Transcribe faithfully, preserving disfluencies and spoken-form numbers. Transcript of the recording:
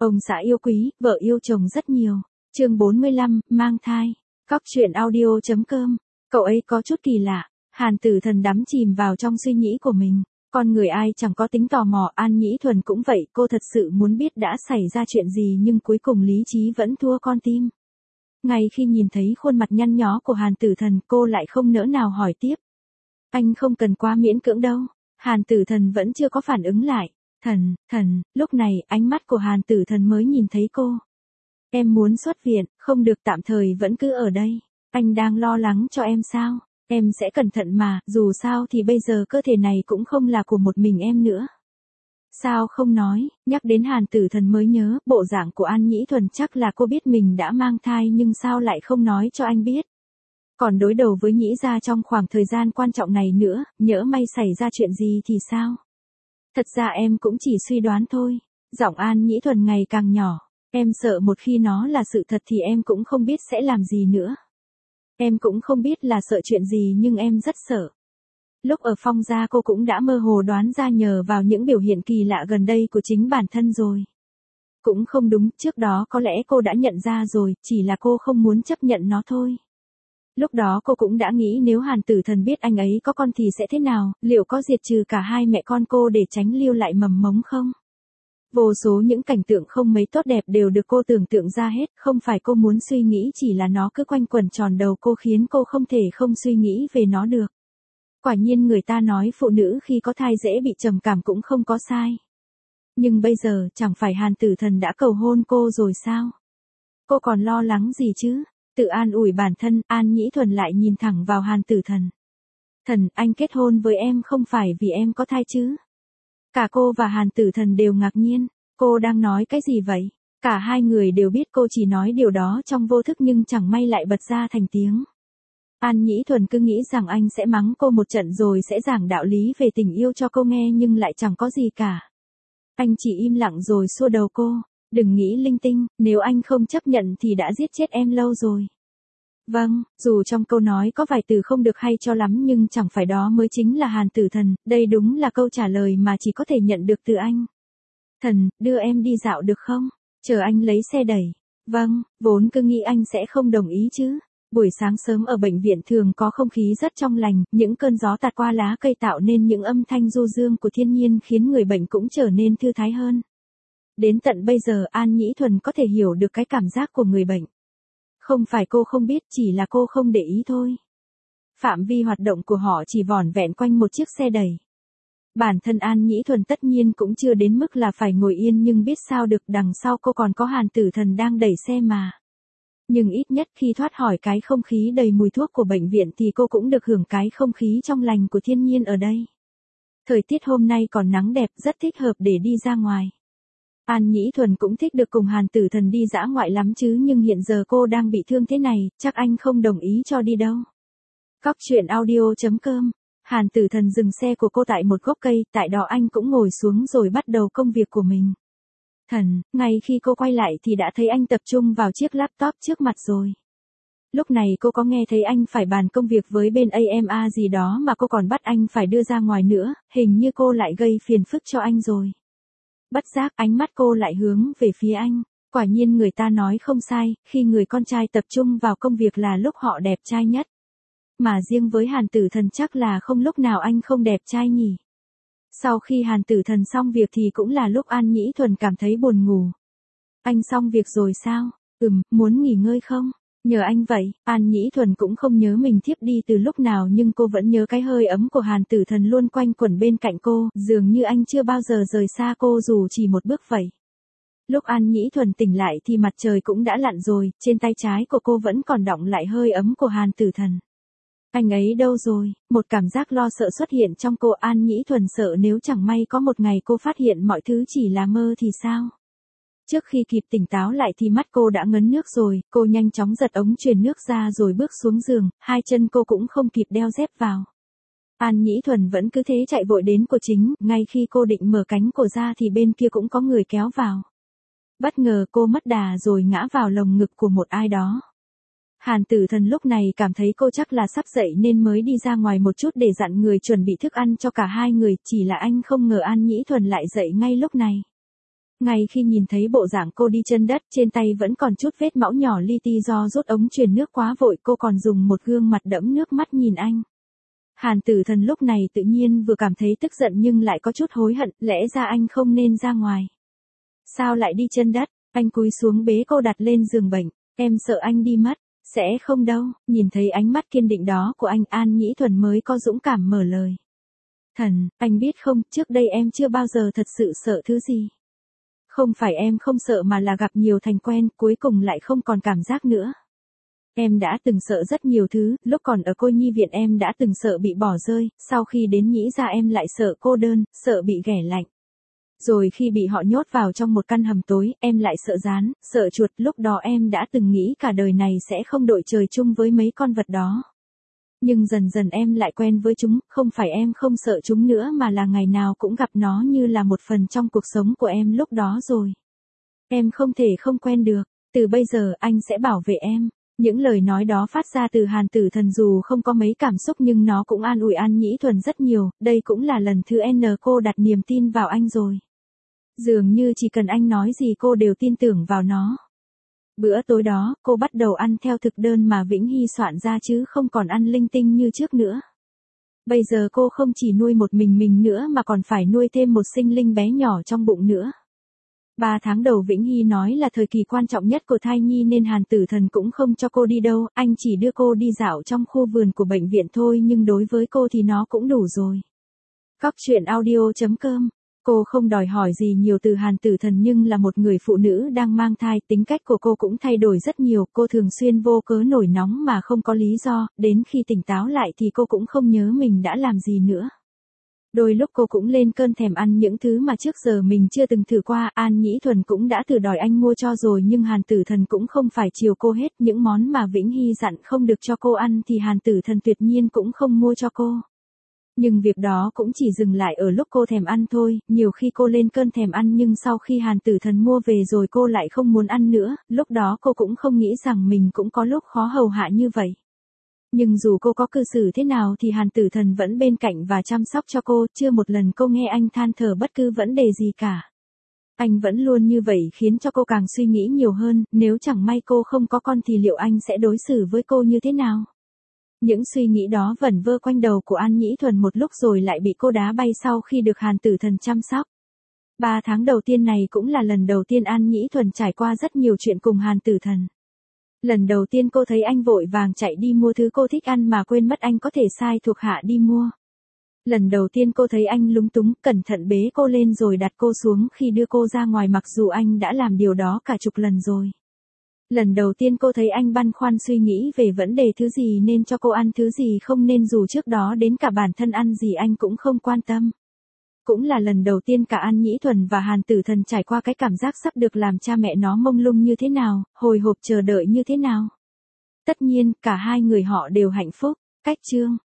Ông xã yêu quý, vợ yêu chồng rất nhiều. Chương bốn mươi lăm, mang thai. Cóc truyện audio chấm com. Cậu ấy có chút kỳ lạ. Hàn Tử Thần đắm chìm vào trong suy nghĩ của mình. Con người ai chẳng có tính tò mò, An Nhĩ Thuần cũng vậy, cô thật sự muốn biết đã xảy ra chuyện gì nhưng cuối cùng lý trí vẫn thua con tim. Ngay khi nhìn thấy khuôn mặt nhăn nhó của Hàn Tử Thần, cô lại không nỡ nào hỏi tiếp. Anh không cần quá miễn cưỡng đâu. Hàn Tử Thần vẫn chưa có phản ứng lại. Thần, thần, lúc này ánh mắt của Hàn Tử Thần mới nhìn thấy cô. Em muốn xuất viện, không được, tạm thời vẫn cứ ở đây. Anh đang lo lắng cho em sao? Em sẽ cẩn thận mà, dù sao thì bây giờ cơ thể này cũng không là của một mình em nữa. Sao không nói? Nhắc đến Hàn Tử Thần mới nhớ, bộ dạng của An Nhĩ Thuần chắc là cô biết mình đã mang thai nhưng sao lại không nói cho anh biết. Còn đối đầu với Nhĩ gia trong khoảng thời gian quan trọng này nữa, nhỡ may xảy ra chuyện gì thì sao? Thật ra em cũng chỉ suy đoán thôi. Giọng An Nhĩ Thuần ngày càng nhỏ. Em sợ một khi nó là sự thật thì em cũng không biết sẽ làm gì nữa. Em cũng không biết là sợ chuyện gì nhưng em rất sợ. Lúc ở Phong gia cô cũng đã mơ hồ đoán ra nhờ vào những biểu hiện kỳ lạ gần đây của chính bản thân rồi. Cũng không đúng, trước đó có lẽ cô đã nhận ra rồi, chỉ là cô không muốn chấp nhận nó thôi. Lúc đó cô cũng đã nghĩ nếu Hàn Tử Thần biết anh ấy có con thì sẽ thế nào, liệu có diệt trừ cả hai mẹ con cô để tránh lưu lại mầm mống không? Vô số những cảnh tượng không mấy tốt đẹp đều được cô tưởng tượng ra hết, không phải cô muốn suy nghĩ, chỉ là nó cứ quanh quẩn tròn đầu cô khiến cô không thể không suy nghĩ về nó được. Quả nhiên người ta nói phụ nữ khi có thai dễ bị trầm cảm cũng không có sai. Nhưng bây giờ chẳng phải Hàn Tử Thần đã cầu hôn cô rồi sao? Cô còn lo lắng gì chứ? Tự an ủi bản thân, An Nhĩ Thuần lại nhìn thẳng vào Hàn Tử Thần. Thần, anh kết hôn với em không phải vì em có thai chứ? Cả cô và Hàn Tử Thần đều ngạc nhiên. Cô đang nói cái gì vậy? Cả hai người đều biết cô chỉ nói điều đó trong vô thức nhưng chẳng may lại bật ra thành tiếng. An Nhĩ Thuần cứ nghĩ rằng anh sẽ mắng cô một trận rồi sẽ giảng đạo lý về tình yêu cho cô nghe nhưng lại chẳng có gì cả. Anh chỉ im lặng rồi xua đầu cô. Đừng nghĩ linh tinh, nếu anh không chấp nhận thì đã giết chết em lâu rồi. Vâng, dù trong câu nói có vài từ không được hay cho lắm nhưng chẳng phải đó mới chính là Hàn Tử Thần, đây đúng là câu trả lời mà chỉ có thể nhận được từ anh. Thần, đưa em đi dạo được không? Chờ anh lấy xe đẩy. Vâng, vốn cứ nghĩ anh sẽ không đồng ý chứ. Buổi sáng sớm ở bệnh viện thường có không khí rất trong lành, những cơn gió tạt qua lá cây tạo nên những âm thanh du dương của thiên nhiên khiến người bệnh cũng trở nên thư thái hơn. Đến tận bây giờ An Nhĩ Thuần có thể hiểu được cái cảm giác của người bệnh. Không phải cô không biết, chỉ là cô không để ý thôi. Phạm vi hoạt động của họ chỉ vỏn vẹn quanh một chiếc xe đẩy. Bản thân An Nhĩ Thuần tất nhiên cũng chưa đến mức là phải ngồi yên nhưng biết sao được, đằng sau cô còn có Hàn Tử Thần đang đẩy xe mà. Nhưng ít nhất khi thoát khỏi cái không khí đầy mùi thuốc của bệnh viện thì cô cũng được hưởng cái không khí trong lành của thiên nhiên ở đây. Thời tiết hôm nay còn nắng đẹp, rất thích hợp để đi ra ngoài. An Nhĩ Thuần cũng thích được cùng Hàn Tử Thần đi dã ngoại lắm chứ nhưng hiện giờ cô đang bị thương thế này, chắc anh không đồng ý cho đi đâu. Cóc truyện audio chấm com. Hàn Tử Thần dừng xe của cô tại một gốc cây, tại đó anh cũng ngồi xuống rồi bắt đầu công việc của mình. Thần, ngay khi cô quay lại thì đã thấy anh tập trung vào chiếc laptop trước mặt rồi. Lúc này cô có nghe thấy anh phải bàn công việc với bên a em a gì đó mà cô còn bắt anh phải đưa ra ngoài nữa, hình như cô lại gây phiền phức cho anh rồi. Bất giác ánh mắt cô lại hướng về phía anh. Quả nhiên người ta nói không sai, khi người con trai tập trung vào công việc là lúc họ đẹp trai nhất. Mà riêng với Hàn Tử Thần chắc là không lúc nào anh không đẹp trai nhỉ. Sau khi Hàn Tử Thần xong việc thì cũng là lúc An Nhĩ Thuần cảm thấy buồn ngủ. Anh xong việc rồi sao? Ừm, muốn nghỉ ngơi không? Nhờ anh vậy. An Nhĩ Thuần cũng không nhớ mình thiếp đi từ lúc nào nhưng cô vẫn nhớ cái hơi ấm của Hàn Tử Thần luôn quanh quẩn bên cạnh cô, dường như anh chưa bao giờ rời xa cô dù chỉ một bước vậy. Lúc An Nhĩ Thuần tỉnh lại thì mặt trời cũng đã lặn rồi, trên tay trái của cô vẫn còn đọng lại hơi ấm của Hàn Tử Thần. Anh ấy đâu rồi? Một cảm giác lo sợ xuất hiện trong cô. An Nhĩ Thuần sợ nếu chẳng may có một ngày cô phát hiện mọi thứ chỉ là mơ thì sao? Trước khi kịp tỉnh táo lại thì mắt cô đã ngấn nước rồi, cô nhanh chóng giật ống truyền nước ra rồi bước xuống giường, hai chân cô cũng không kịp đeo dép vào. An Nhĩ Thuần vẫn cứ thế chạy vội đến cô chính, ngay khi cô định mở cánh cổ ra thì bên kia cũng có người kéo vào. Bất ngờ cô mất đà rồi ngã vào lồng ngực của một ai đó. Hàn Tử Thần lúc này cảm thấy cô chắc là sắp dậy nên mới đi ra ngoài một chút để dặn người chuẩn bị thức ăn cho cả hai người, chỉ là anh không ngờ An Nhĩ Thuần lại dậy ngay lúc này. Ngay khi nhìn thấy bộ dạng cô đi chân đất, trên tay vẫn còn chút vết máu nhỏ li ti do rút ống truyền nước quá vội, cô còn dùng một gương mặt đẫm nước mắt nhìn anh. Hàn Tử Thần lúc này tự nhiên vừa cảm thấy tức giận nhưng lại có chút hối hận, lẽ ra anh không nên ra ngoài. Sao lại đi chân đất? Anh cúi xuống bế cô đặt lên giường bệnh. Em sợ anh đi mất. Sẽ không đâu. Nhìn thấy ánh mắt kiên định đó của anh, An Nhĩ Thuần mới có dũng cảm mở lời. Thần, anh biết không, trước đây em chưa bao giờ thật sự sợ thứ gì. Không phải em không sợ mà là gặp nhiều thành quen, cuối cùng lại không còn cảm giác nữa. Em đã từng sợ rất nhiều thứ, lúc còn ở cô nhi viện em đã từng sợ bị bỏ rơi, sau khi đến Nhĩ gia em lại sợ cô đơn, sợ bị ghẻ lạnh. Rồi khi bị họ nhốt vào trong một căn hầm tối, em lại sợ rán, sợ chuột, lúc đó em đã từng nghĩ cả đời này sẽ không đội trời chung với mấy con vật đó. Nhưng dần dần em lại quen với chúng, không phải em không sợ chúng nữa mà là ngày nào cũng gặp nó như là một phần trong cuộc sống của em lúc đó rồi. Em không thể không quen được, từ bây giờ anh sẽ bảo vệ em. Những lời nói đó phát ra từ Hàn Tử Thần dù không có mấy cảm xúc nhưng nó cũng an ủi An Nhĩ Thuần rất nhiều, đây cũng là lần thứ N cô đặt niềm tin vào anh rồi. Dường như chỉ cần anh nói gì cô đều tin tưởng vào nó. Bữa tối đó, cô bắt đầu ăn theo thực đơn mà Vĩnh Hy soạn ra chứ không còn ăn linh tinh như trước nữa. Bây giờ cô không chỉ nuôi một mình mình nữa mà còn phải nuôi thêm một sinh linh bé nhỏ trong bụng nữa. Ba tháng đầu Vĩnh Hy nói là thời kỳ quan trọng nhất của thai nhi nên Hàn Tử Thần cũng không cho cô đi đâu, anh chỉ đưa cô đi dạo trong khu vườn của bệnh viện thôi nhưng đối với cô thì nó cũng đủ rồi. Cóc truyện audio chấm com. Cô không đòi hỏi gì nhiều từ Hàn Tử Thần nhưng là một người phụ nữ đang mang thai, tính cách của cô cũng thay đổi rất nhiều, cô thường xuyên vô cớ nổi nóng mà không có lý do, đến khi tỉnh táo lại thì cô cũng không nhớ mình đã làm gì nữa. Đôi lúc cô cũng lên cơn thèm ăn những thứ mà trước giờ mình chưa từng thử qua, An Nhĩ Thuần cũng đã thử đòi anh mua cho rồi nhưng Hàn Tử Thần cũng không phải chiều cô hết, những món mà Vĩnh Hy dặn không được cho cô ăn thì Hàn Tử Thần tuyệt nhiên cũng không mua cho cô. Nhưng việc đó cũng chỉ dừng lại ở lúc cô thèm ăn thôi, nhiều khi cô lên cơn thèm ăn nhưng sau khi Hàn Tử Thần mua về rồi cô lại không muốn ăn nữa, lúc đó cô cũng không nghĩ rằng mình cũng có lúc khó hầu hạ như vậy. Nhưng dù cô có cư xử thế nào thì Hàn Tử Thần vẫn bên cạnh và chăm sóc cho cô, chưa một lần cô nghe anh than thở bất cứ vấn đề gì cả. Anh vẫn luôn như vậy khiến cho cô càng suy nghĩ nhiều hơn, nếu chẳng may cô không có con thì liệu anh sẽ đối xử với cô như thế nào? Những suy nghĩ đó vẩn vơ quanh đầu của An Nhĩ Thuần một lúc rồi lại bị cô đá bay sau khi được Hàn Tử Thần chăm sóc. Ba tháng đầu tiên này cũng là lần đầu tiên An Nhĩ Thuần trải qua rất nhiều chuyện cùng Hàn Tử Thần. Lần đầu tiên cô thấy anh vội vàng chạy đi mua thứ cô thích ăn mà quên mất anh có thể sai thuộc hạ đi mua. Lần đầu tiên cô thấy anh lúng túng, cẩn thận bế cô lên rồi đặt cô xuống khi đưa cô ra ngoài mặc dù anh đã làm điều đó cả chục lần rồi. Lần đầu tiên cô thấy anh băn khoăn suy nghĩ về vấn đề thứ gì nên cho cô ăn thứ gì không nên dù trước đó đến cả bản thân ăn gì anh cũng không quan tâm. Cũng là lần đầu tiên cả An Nhĩ Thuần và Hàn Tử Thần trải qua cái cảm giác sắp được làm cha mẹ nó mông lung như thế nào, hồi hộp chờ đợi như thế nào. Tất nhiên, cả hai người họ đều hạnh phúc. Cách chương